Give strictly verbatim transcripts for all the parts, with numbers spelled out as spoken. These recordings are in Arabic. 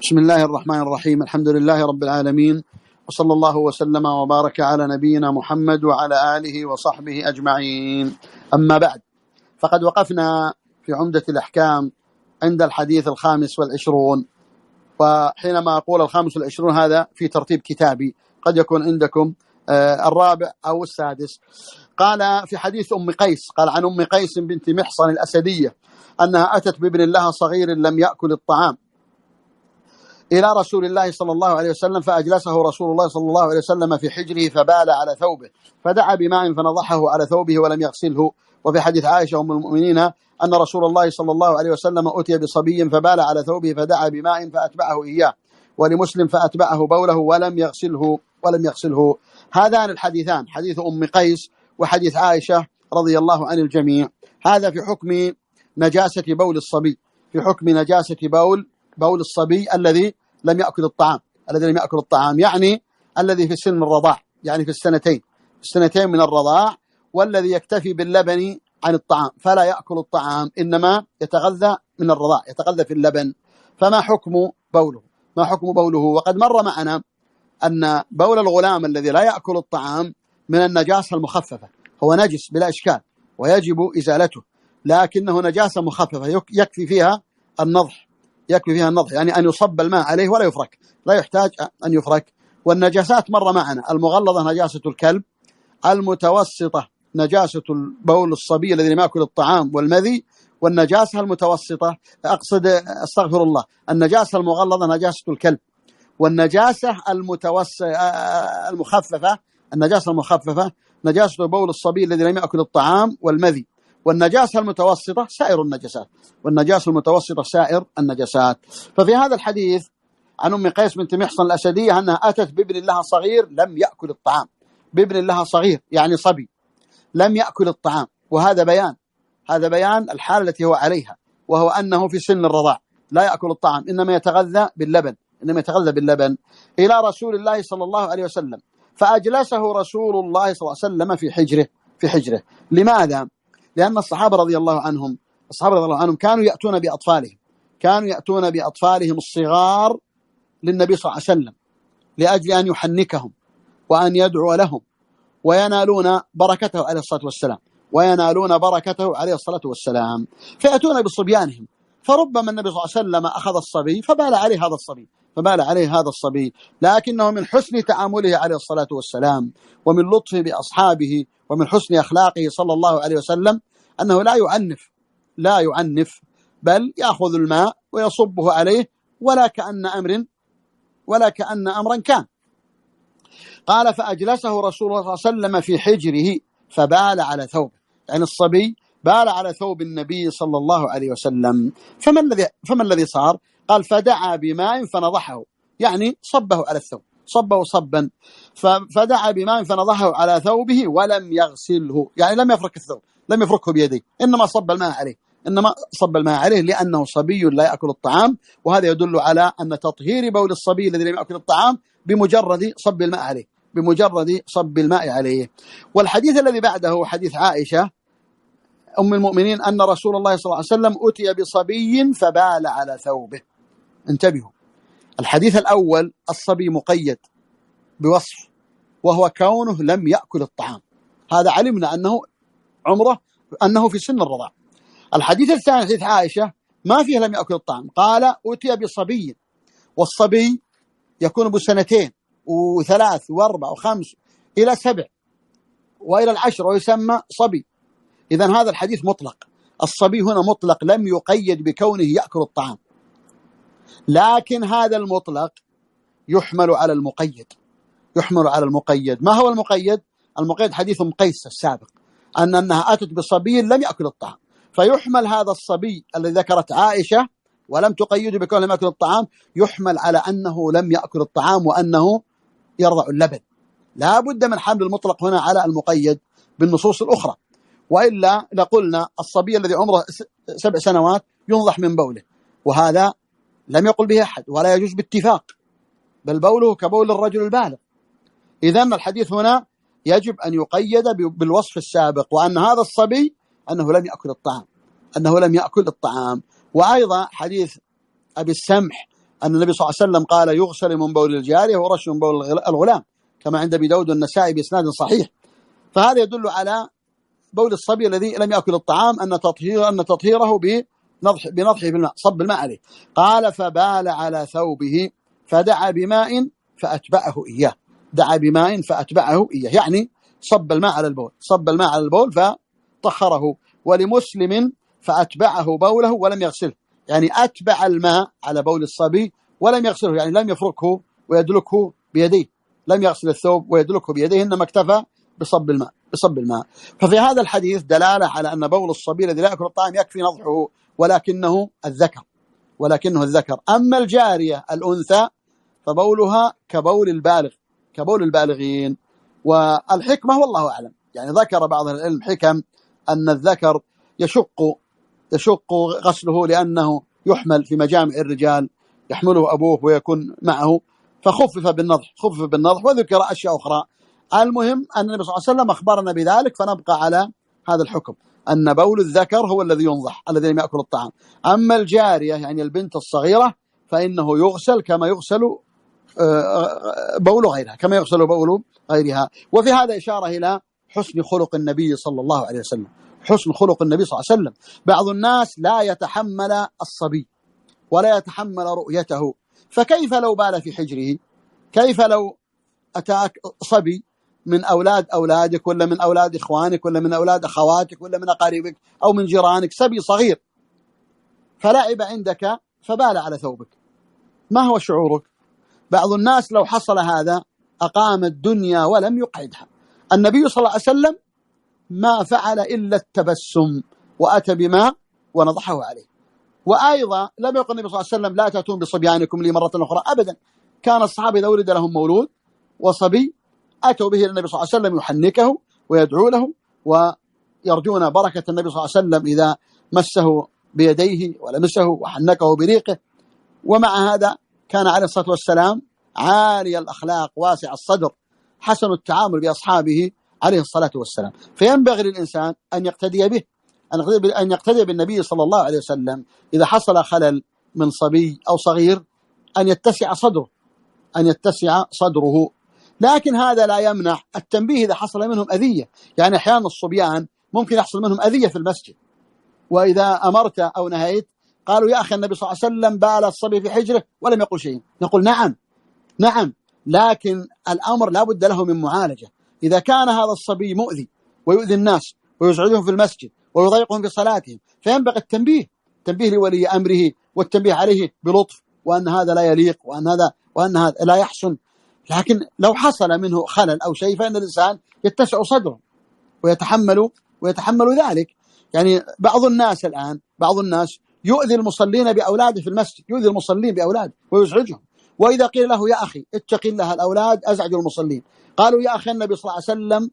بسم الله الرحمن الرحيم. الحمد لله رب العالمين، وصلى الله وسلم وبارك على نبينا محمد وعلى آله وصحبه أجمعين. أما بعد، فقد وقفنا في عمدة الأحكام عند الحديث الخامس والعشرون، وحينما أقول الخامس والعشرون هذا في ترتيب كتابي، قد يكون عندكم الرابع أو السادس. قال في حديث أم قيس، قال عن أم قيس بنت محصن الأسدية أنها أتت بابن لها صغير لم يأكل الطعام إلى رسول الله صلى الله عليه وسلم، فأجلسه رسول الله صلى الله عليه وسلم في حجره فبال على ثوبه، فدعا بماء فنضحه على ثوبه ولم يغسله. وفي حديث عائشة أم المؤمنين أن رسول الله صلى الله عليه وسلم أتي بصبي فبال على ثوبه فدعا بماء فأتبعه إياه، ولمسلم فأتبعه بوله ولم يغسله ولم يغسله. هذان الحديثان، حديث أم قيس وحديث عائشة رضي الله عن الجميع، هذا في حكم نجاسة بول الصبي، في حكم نجاسة بول بول الصبي الذي لم يأكل الطعام، الذي لم يأكل الطعام يعني الذي في سن الرضاع، يعني في السنتين في السنتين من الرضاع، والذي يكتفي باللبن عن الطعام فلا يأكل الطعام، إنما يتغذى من الرضاع، يتغذى في اللبن. فما حكم بوله؟ ما حكم بوله؟ وقد مر معنا أن بول الغلام الذي لا يأكل الطعام من النجاسة المخففة، هو نجس بلا إشكال ويجب إزالته، لكنه نجاسة مخففة يكفي فيها النضح، يكفي فيها النضح يعني أن يصب الماء عليه ولا يفرك، لا يحتاج أن يفرك. والنجاسات مر معنا: المغلظة نجاسة الكلب، المتوسطة نجاسة البول الصبي الذي لم يأكل الطعام والمذي، والنجاسة المتوسطة أقصد استغفر الله النجاسة المغلظة نجاسة الكلب، والنجاسة المتوس المخففة النجاسة المخففة نجاسة بول الصبي الذي لم يأكل الطعام والمذي، والنجاسة المتوسطة سائر النجاسات، والنجاسة المتوسطة سائر النجاسات. ففي هذا الحديث عن أم قيس بنت محصن الأسدية أنها أتت بابن لها صغير لم يأكل الطعام، بابن لها صغير يعني صبي لم يأكل الطعام، وهذا بيان هذا بيان الحالة التي هو عليها، وهو أنه في سن الرضاع لا يأكل الطعام، إنما يتغذى باللبن إنما يتغذى باللبن إلى رسول الله صلى الله عليه وسلم، فأجلسه رسول الله صلى الله عليه وسلم في حجره في حجره لماذا؟ لأن الصحابة رضي الله عنهم الصحابة رضي الله عنهم كانوا يأتون بأطفالهم كانوا يأتون بأطفالهم الصغار للنبي صلى الله عليه وسلم لأجل أن يحنكهم وأن يدعو لهم وينالون بركته عليه الصلاة والسلام وينالون بركته عليه الصلاة والسلام فيأتون بصبيانهم، فربما النبي صلى الله عليه وسلم أخذ الصبي فبال عليه هذا الصبي فبال عليه هذا الصبي لكنه من حسن تعامله عليه الصلاة والسلام ومن لطفه بأصحابه ومن حسن أخلاقه صلى الله عليه وسلم أنه لا يعنف لا يعنف بل يأخذ الماء ويصبه عليه ولا كأن أمر ولا كأن أمرا كان. قال: فأجلسه رسول الله صلى الله عليه وسلم في حجره فبال على ثوبه، يعني الصبي بال على ثوب النبي صلى الله عليه وسلم. فما الذي فما الذي صار؟ قال: فدعا بماء فنضحه، يعني صبه على الثوب، صبه صبا، فدعا بماء فنضحه على ثوبه ولم يغسله، يعني لم يفرك الثوب، لم يفركه بيديه، إنما صب الماء عليه إنما صب الماء عليه لأنه صبي لا يأكل الطعام. وهذا يدل على أن تطهير بول الصبي الذي لم يأكل الطعام بمجرد صب الماء عليه بمجرد صب الماء عليه. والحديث الذي بعده حديث عائشة أم المؤمنين أن رسول الله صلى الله عليه وسلم أتي بصبي فبال على ثوبه. انتبهوا، الحديث الأول الصبي مقيد بوصف وهو كونه لم يأكل الطعام، هذا علمنا أنه عمره أنه في سن الرضاع. الحديث الثاني حديث عائشة ما فيه لم يأكل الطعام، قال أتي بصبي، والصبي يكون بسنتين وثلاث واربع وخمس إلى سبع وإلى العشر ويسمى صبي. إذن هذا الحديث مطلق، الصبي هنا مطلق لم يقيد بكونه يأكل الطعام، لكن هذا المطلق يحمل على المقيد يحمل على المقيد. ما هو المقيد؟ المقيد حديث أم قيس السابق أن أنها أتت بصبي لم يأكل الطعام، فيحمل هذا الصبي الذي ذكرت عائشة ولم تقيده بكونه لم يأكل الطعام، يحمل على أنه لم يأكل الطعام وأنه يرضع اللبن. لا بد من حمل المطلق هنا على المقيد بالنصوص الأخرى، وإلا لقلنا الصبي الذي عمره سبع سنوات ينضح من بوله، وهذا لم يقل به أحد ولا يجوز باتفاق، بل بوله كبول الرجل البالغ. إذن الحديث هنا يجب أن يقيد بالوصف السابق، وأن هذا الصبي أنه لم يأكل الطعام أنه لم يأكل الطعام. وأيضا حديث أبي السمح أن النبي صلى الله عليه وسلم قال يغسل من بول الجارية ورش من بول الغلام، كما عند أبي داود والنسائي بإسناد صحيح. فهذا يدل على بول الصبي الذي لم يأكل الطعام أن تطهير أن تطهيره بنضح بنضحه في الماء، صب الماء عليه. قال فبال على ثوبه فدعا بماء فأتبعه إياه، دعا بماء فأتبعه إياه، يعني صب الماء على البول، صب الماء على البول فطهره. ولمسلم فأتبعه بوله ولم يغسله، يعني أتبع الماء على بول الصبي ولم يغسله، يعني لم يفركه ويدلكه بيديه، لم يغسل الثوب ويدلكه بيديه، إنما اكتفى بصب الماء بصب الماء. ففي هذا الحديث دلالة على أن بول الصبي الذي لا يأكل الطعام يكفي نضحه، ولكنه الذكر ولكنه الذكر أما الجارية الأنثى فبولها كبول البالغ كبول البالغين. والحكمة والله أعلم، يعني ذكر بعض العلم حكم أن الذكر يشق يشق غسله لأنه يحمل في مجامع الرجال، يحمله أبوه ويكون معه، فخفف بالنضح خفف بالنضح وذكر أشياء أخرى. المهم أن النبي صلى الله عليه وسلم أخبرنا بذلك، فنبقى على هذا الحكم أن بول الذكر هو الذي ينضح الذي لم يأكل الطعام. أما الجارية يعني البنت الصغيرة فإنه يغسل كما يغسل بول غيرها كما يغسل بول غيرها. وفي هذا إشارة إلى حسن خلق النبي صلى الله عليه وسلم، حسن خلق النبي صلى الله عليه وسلم. بعض الناس لا يتحمل الصبي ولا يتحمل رؤيته، فكيف لو بال في حجره؟ كيف لو أتاك صبي من أولاد أولادك ولا من أولاد إخوانك ولا من أولاد أخواتك ولا من أقاربك أو من جيرانك، صبي صغير فلعب عندك فبال على ثوبك، ما هو شعورك؟ بعض الناس لو حصل هذا أقام الدنيا ولم يقعدها. النبي صلى الله عليه وسلم ما فعل إلا التبسم وأتى بماء ونضحه عليه. وأيضا لم يقل النبي صلى الله عليه وسلم لا تأتون بصبيانكم لي مرة أخرى، أبدا. كان الصحابة إذا ولد لهم مولود وصبي أتوا به للنبي صلى الله عليه وسلم يحنكه ويدعو له ويرجون بركة النبي صلى الله عليه وسلم إذا مسه بيديه ولمسه وحنكه بريقه. ومع هذا كان عليه الصلاة والسلام عالي الأخلاق واسع الصدر حسن التعامل بأصحابه عليه الصلاة والسلام. فينبغي للإنسان أن يقتدي به أن يقتدي بالنبي صلى الله عليه وسلم. إذا حصل خلل من صبي أو صغير أن يتسع صدره أن يتسع صدره لكن هذا لا يمنع التنبيه إذا حصل منهم أذية. يعني أحيانا الصبيان ممكن يحصل منهم أذية في المسجد، وإذا أمرت أو نهيت قالوا يا أخي النبي صلى الله عليه وسلم بال الصبي في حجره ولم يقل شيء، نقول نعم نعم لكن الأمر لا بد له من معالجة. إذا كان هذا الصبي مؤذي ويؤذي الناس ويزعجهم في المسجد ويضايقهم في صلاتهم فينبغي التنبيه تنبيه لولي أمره والتنبيه عليه بلطف، وأن هذا لا يليق وأن هذا وأن هذا لا يحسن. لكن لو حصل منه خلل أو شيء فإن الإنسان يتسع صدره ويتحمل ويتحمل ذلك. يعني بعض الناس الآن بعض الناس يؤذي المصلين بأولاده في المسجد، يؤذي المصلين بأولاده ويزعجهم. وإذا قيل له يا أخي اتق الله الأولاد أزعجوا المصلين، قالوا يا أخي النبي صلى الله عليه وسلم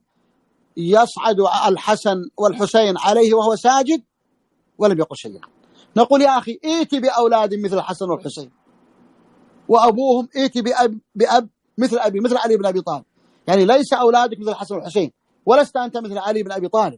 يصعد الحسن والحسين عليه وهو ساجد ولم يقل شيئا. نقول يا أخي ائتي بأولاد مثل الحسن والحسين وأبوهم ائتي بأب, بأب مثل أبي مثل علي بن أبي طالب، يعني ليس أولادك مثل الحسن والحسين ولست أنت مثل علي بن أبي طالب.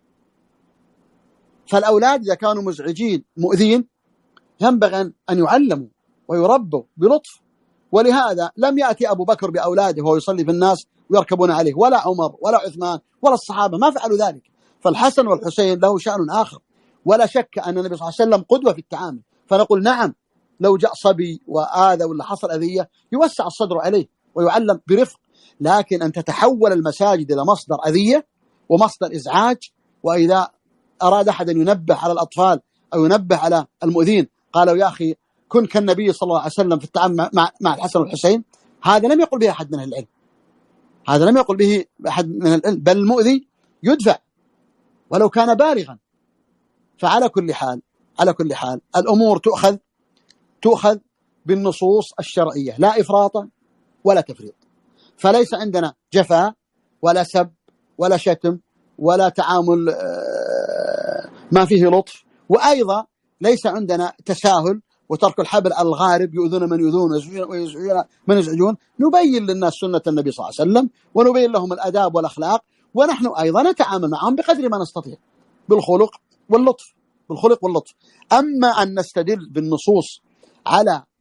فالأولاد إذا كانوا مزعجين مؤذين ينبغي أن يعلموا ويربوا بلطف. ولهذا لم يأتي أبو بكر بأولاده وهو يصلي في الناس ويركبون عليه، ولا عمر ولا عثمان ولا الصحابة ما فعلوا ذلك. فالحسن والحسين له شأن آخر، ولا شك أن النبي صلى الله عليه وسلم قدوة في التعامل. فنقول نعم لو جاء صبي وآذى ولا حصل أذية يوسع الصدر عليه ويعلم برفق، لكن أن تتحول المساجد إلى مصدر أذية ومصدر إزعاج. وإذا أراد أحد أن ينبه على الأطفال أو ينبه على المؤذين قالوا يا أخي كن كالنبي صلى الله عليه وسلم في التعامل مع مع الحسن والحسين، هذا لم يقل به أحد من العلم هذا لم يقل به أحد من العلم بل المؤذي يدفع ولو كان بالغا. فعلى كل حال على كل حال الأمور تؤخذ تؤخذ بالنصوص الشرعية، لا إفراط ولا تفريط. فليس عندنا جفاء ولا سب ولا شتم ولا تعامل ما فيه لطف، وأيضا ليس عندنا تساهل وترك الحبل على الغارب، يؤذون من يؤذون ويزعجون من يزعجون. نبين للناس سنة النبي صلى الله عليه وسلم ونبين لهم الأداب والأخلاق، ونحن أيضا نتعامل معهم بقدر ما نستطيع بالخلق واللطف بالخلق واللطف. أما أن نستدل بالنصوص على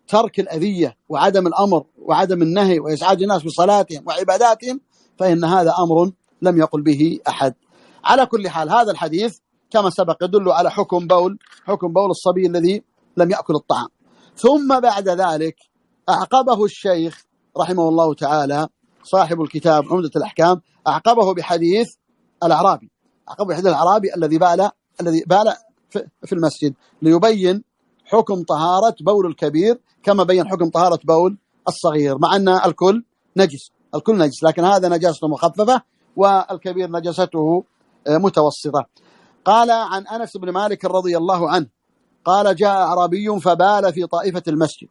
ترك الأذية وعدم الأمر وعدم النهي وإزعاج الناس بصلاتهم وعباداتهم، فإن هذا أمر لم يقل به أحد. على كل حال هذا الحديث كما سبق يدل على حكم بول حكم بول الصبي الذي لم يأكل الطعام. ثم بعد ذلك أعقبه الشيخ رحمه الله تعالى صاحب الكتاب عمدة الأحكام، أعقبه بحديث الأعرابي، أعقبه بحديث الأعرابي الذي بال الذي بال في المسجد، ليبين حكم طهارة بول الكبير كما بين حكم طهارة بول الصغير، مع أن الكل نجس، الكل نجس، لكن هذا نجاسته مخففة والكبير نجاسته متوسطة. قال عن أنس بن مالك رضي الله عنه قال جاء أعرابي فبال في طائفة المسجد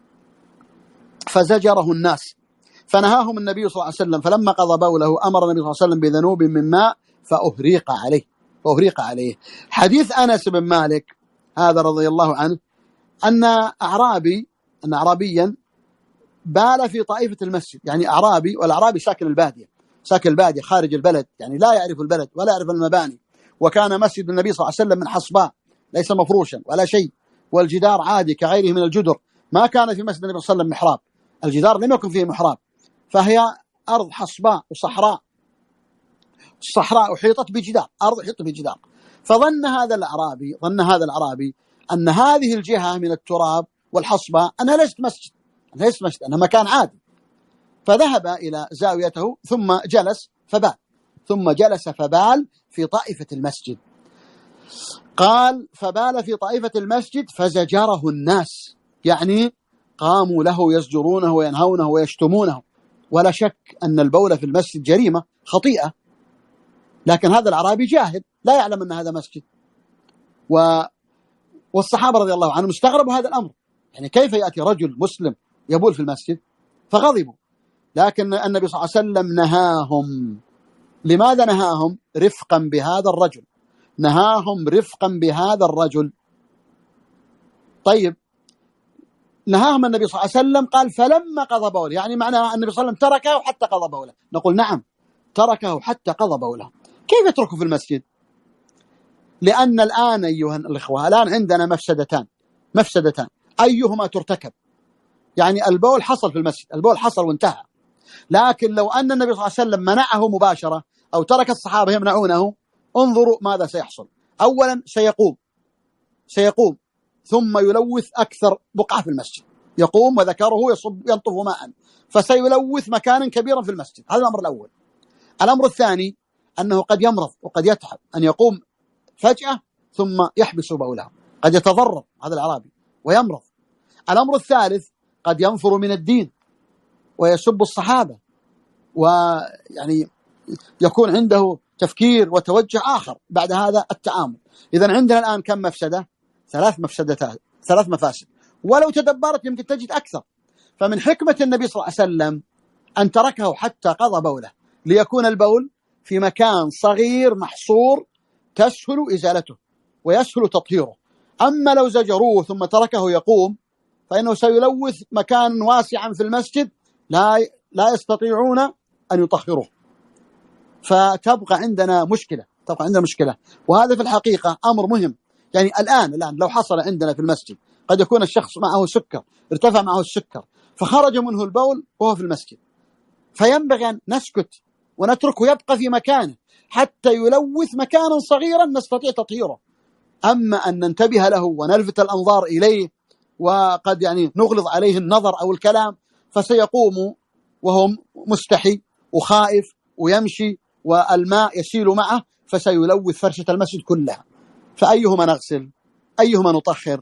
فزجره الناس فنهاهم النبي صلى الله عليه وسلم، فلما قضى بوله أمر النبي صلى الله عليه وسلم بذنوب من ماء فأهريق عليه فأهريق عليه. حديث أنس بن مالك هذا رضي الله عنه أن أعرابي أن أعرابيا بال في طائفة المسجد، يعني أعرابي، والأعرابي ساكن البادية، ساكن البادية خارج البلد، يعني لا يعرف البلد ولا يعرف المباني، وكان مسجد النبي صلى الله عليه وسلم من حصباء ليس مفروشا ولا شيء، والجدار عادي كغيره من الجدر، ما كان في مسجد النبي صلى الله عليه وسلم محراب، الجدار لم يكن فيه محراب، فهي أرض حصباء وصحراء، الصحراء أحيطت بجدار، أرض أحيطت بجدار. فظن هذا الأعرابي ظن هذا الأعرابي أن هذه الجهة من التراب والحصباء أنها ليست مسجد، أنها ليست مسجد، أنها مكان عادي، فذهب إلى زاويته ثم جلس فبال ثم جلس فبال في طائفة المسجد. قال فبال في طائفة المسجد فزجره الناس، يعني قاموا له يزجرونه وينهونه ويشتمونه، ولا شك أن البول في المسجد جريمة خطيئة، لكن هذا الأعرابي جاهل لا يعلم أن هذا مسجد، و... والصحابة رضي الله عنهم استغربوا هذا الأمر، يعني كيف يأتي رجل مسلم يبول في المسجد؟ فغضبوا، لكن النبي صلى الله عليه وسلم نهاهم. لماذا نهاهم؟ رفقا بهذا الرجل، نهاهم رفقا بهذا الرجل. طيب نهاهم النبي صلى الله عليه وسلم، قال فلما قضى بوله، يعني معنى النبي صلى الله عليه وسلم تركه حتى قضى بوله، نقول نعم تركه حتى قضى بوله. كيف يتركه في المسجد؟ لأن الآن أيها الإخوة الآن عندنا مفسدتان مفسدتان أيهما ترتكب؟ يعني البول حصل في المسجد، البول حصل وانتهى، لكن لو أن النبي صلى الله عليه وسلم منعه مباشرة أو ترك الصحابة يمنعونه، انظروا ماذا سيحصل. أولا سيقوم سيقوم ثم يلوث أكثر بقعة في المسجد، يقوم وذكره يصب ينطف ماء، فسيلوث مكانا كبيرا في المسجد، هذا الأمر الأول. الأمر الثاني أنه قد يمرض وقد يتعب، أن يقوم فجأة ثم يحبس بوله، قد يتضرر هذا الأعرابي ويمرض. الأمر الثالث قد ينفر من الدين ويسب الصحابة، ويعني يكون عنده تفكير وتوجه آخر بعد هذا التعامل. إذن عندنا الآن كم مفسدة؟ ثلاث مفسدتات، ثلاث مفاسد، ولو تدبرت يمكن تجد أكثر. فمن حكمة النبي صلى الله عليه وسلم أن تركه حتى قضى بوله، ليكون البول في مكان صغير محصور تسهل إزالته ويسهل تطهيره. أما لو زجروه ثم تركه يقوم فإنه سيلوث مكان واسعا في المسجد لا لا يستطيعون أن يطهروه، فتبقى عندنا مشكلة تبقى عندنا مشكلة وهذا في الحقيقة أمر مهم. يعني الآن الآن لو حصل عندنا في المسجد قد يكون الشخص معه سكر، ارتفع معه السكر فخرج منه البول وهو في المسجد، فينبغي أن نسكت ونتركه يبقى في مكانه حتى يلوث مكانا صغيرا نستطيع تطهيره. أما أن ننتبه له ونلفت الأنظار إليه وقد يعني نغلظ عليه النظر أو الكلام، فسيقوم وهو مستحي وخائف ويمشي والماء يسيل معه فسيلوث فرشة المسجد كلها. فأيهما نغسل؟ أيهما نطهر؟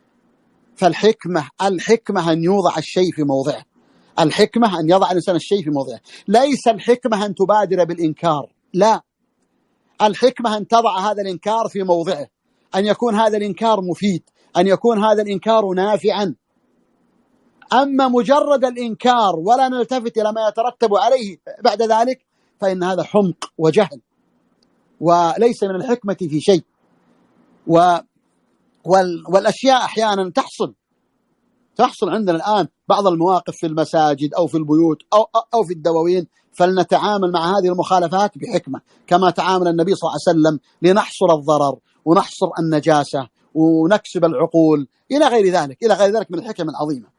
فالحكمة الحكمة أن يوضع الشيء في موضعه، الحكمة أن يضع الإنسان الشيء في موضعه، ليس الحكمة أن تبادر بالإنكار، لا، الحكمة أن تضع هذا الإنكار في موضعه، أن يكون هذا الإنكار مفيد، أن يكون هذا الإنكار نافعا. أما مجرد الإنكار ولا نلتفت إلى ما يترتب عليه بعد ذلك فإن هذا حمق وجهل وليس من الحكمة في شيء. و والأشياء أحيانا تحصل تحصل عندنا الآن بعض المواقف في المساجد أو في البيوت أو, أو في الدواوين، فلنتعامل مع هذه المخالفات بحكمة كما تعامل النبي صلى الله عليه وسلم لنحصر الضرر ونحصر النجاسة ونكسب العقول إلى غير ذلك إلى غير ذلك من الحكم العظيمة.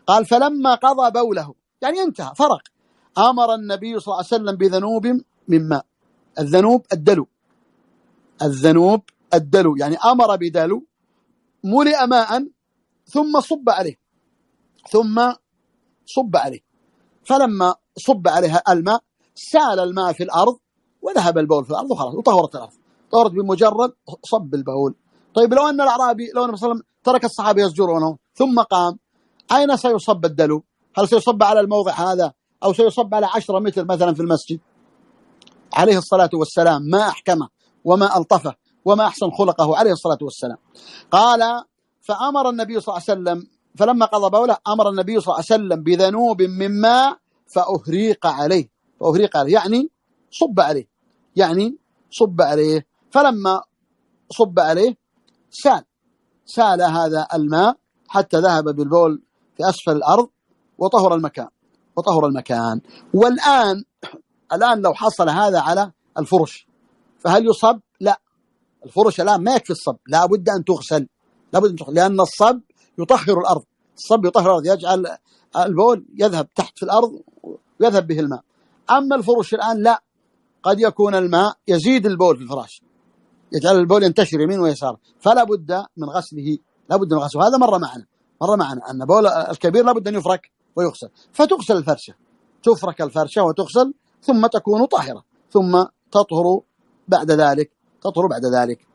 قال فلما قضى بوله يعني انتهى فرق، أمر النبي صلى الله عليه وسلم بذنوب من ماء. الذنوب الدلو، الذنوب الدلو يعني أمر بدلو ملئ ماء ثم صب عليه، ثم صب عليه، فلما صب عليها الماء سال الماء في الأرض وذهب البول في الأرض وخلاص وطهرت الأرض، طهرت بمجرد صب البول. طيب لو أن الأعرابي لو النبي صلى الله عليه وسلم ترك الصحابة يزجرونه ثم قام، أين سيصب الدلو؟ هل سيصب على الموضع هذا أو سيصب على عشرة متر مثلا في المسجد؟ عليه الصلاة والسلام ما أحكمه وما ألطفه وما أحسن خلقه عليه الصلاة والسلام. قال فأمر النبي صلى الله عليه وسلم فلما قضى بوله أمر النبي صلى الله عليه وسلم بذنوب من ماء فأهريق عليه، فأهريق عليه يعني صب عليه، يعني صب عليه. فلما صب عليه سال سال هذا الماء حتى ذهب بالبول في أسفل الأرض وطهر المكان وطهر المكان. والآن الآن لو حصل هذا على الفرش فهل يصب؟ لا، الفرش الآن ما يكفي الصب، لا بد أن تغسل، لا بد أن تغسل، لأن الصب يطهر الأرض، الصب يطهر الأرض، يجعل البول يذهب تحت في الأرض ويذهب به الماء. أما الفرش الآن لا، قد يكون الماء يزيد البول في الفراش، يجعل البول ينتشر يمين ويسار، فلا بد من غسله، لا بد من غسله. هذا مر معنا مر معنا أن بول الكبير لا بد أن يفرك ويغسل، فتغسل الفرشة، تفرك الفرشة وتغسل ثم تكون طاهرة، ثم تطهر بعد ذلك تطهر بعد ذلك.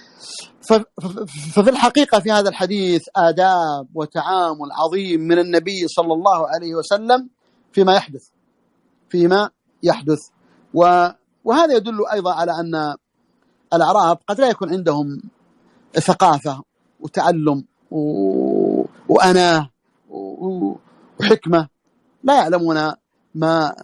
ففي الحقيقة في هذا الحديث آداب وتعامل عظيم من النبي صلى الله عليه وسلم فيما يحدث فيما يحدث وهذا يدل أيضا على أن الأعراب قد لا يكون عندهم ثقافة وتعلم وأناه وحكمة، لا يعلمون ما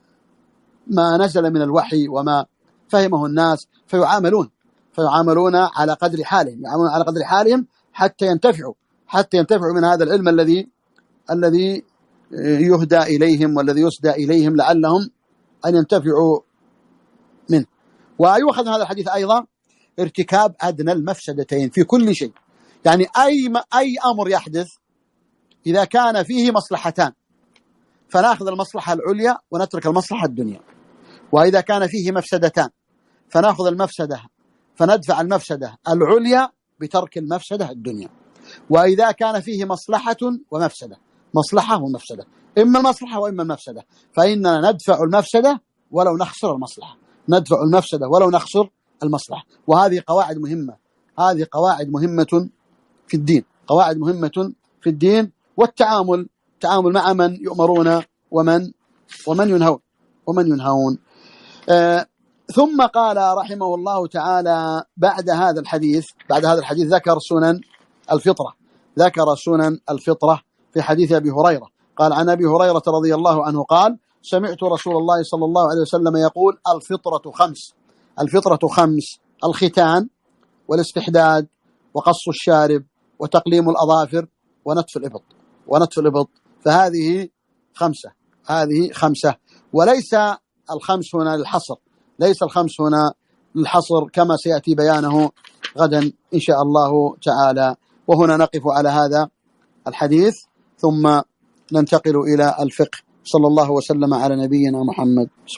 ما نزل من الوحي وما فهمه الناس، فيعاملون فيعاملون على قدر حالهم يعاملون على قدر حالهم حتى ينتفعوا حتى ينتفعوا من هذا العلم الذي الذي يهدى إليهم والذي يسدى إليهم لعلهم أن ينتفعوا منه. ويؤخذ هذا الحديث أيضا ارتكاب أدنى المفسدتين في كل شيء، يعني أي أي أمر يحدث إذا كان فيه مصلحتان فنأخذ المصلحة العليا ونترك المصلحة الدنيا، وإذا كان فيه مفسدتان فنأخذ المفسدة فندفع المفسدة العليا بترك المفسدة الدنيا. وإذا كان فيه مصلحة ومفسدة، مصلحة ومفسدة، إما المصلحة وإما المفسدة، فإننا ندفع المفسدة ولو نخسر المصلحة، ندفع المفسدة ولو نخسر المصلحة. وهذه قواعد مهمة، هذه قواعد مهمة في الدين، قواعد مهمة في الدين والتعامل تعامل مع من يؤمرون ومن ومن ينهون ومن ينهون. آه ثم قال رحمه الله تعالى بعد هذا الحديث بعد هذا الحديث ذكر سنن الفطرة ذكر سنن الفطرة في حديث أبي هريرة. قال عن أبي هريرة رضي الله عنه قال سمعت رسول الله صلى الله عليه وسلم يقول الفطرة خمس الفطرة خمس الختان والاستحداد وقص الشارب وتقليم الأظافر ونتف الإبط ونتف الإبط فهذه خمسة هذه خمسة وليس الخمس هنا للحصر، ليس الخمس هنا للحصر كما سيأتي بيانه غدا إن شاء الله تعالى. وهنا نقف على هذا الحديث ثم ننتقل إلى الفقه. صلى الله وسلم على نبينا محمد.